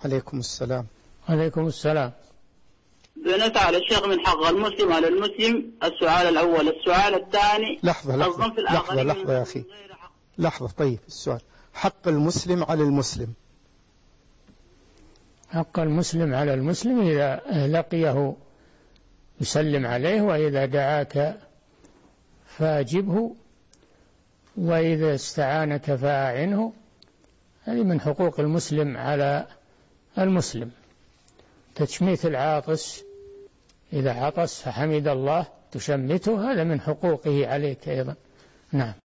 عليكم السلام. عليكم السلام. بنسأل الشيخ من حق المسلم على المسلم. السؤال الأول. السؤال الثاني. لحظة يا أخي، لحظة. طيب السؤال: حق المسلم على المسلم. حق المسلم على المسلم إذا لقيه يسلم عليه، وإذا دعاك فأجبه، وإذا استعانك فأعنه. هذه من حقوق المسلم على المسلم. تشميت العاطس إذا عطس فحمد الله تشمته، هذا من حقوقه عليك أيضا. نعم.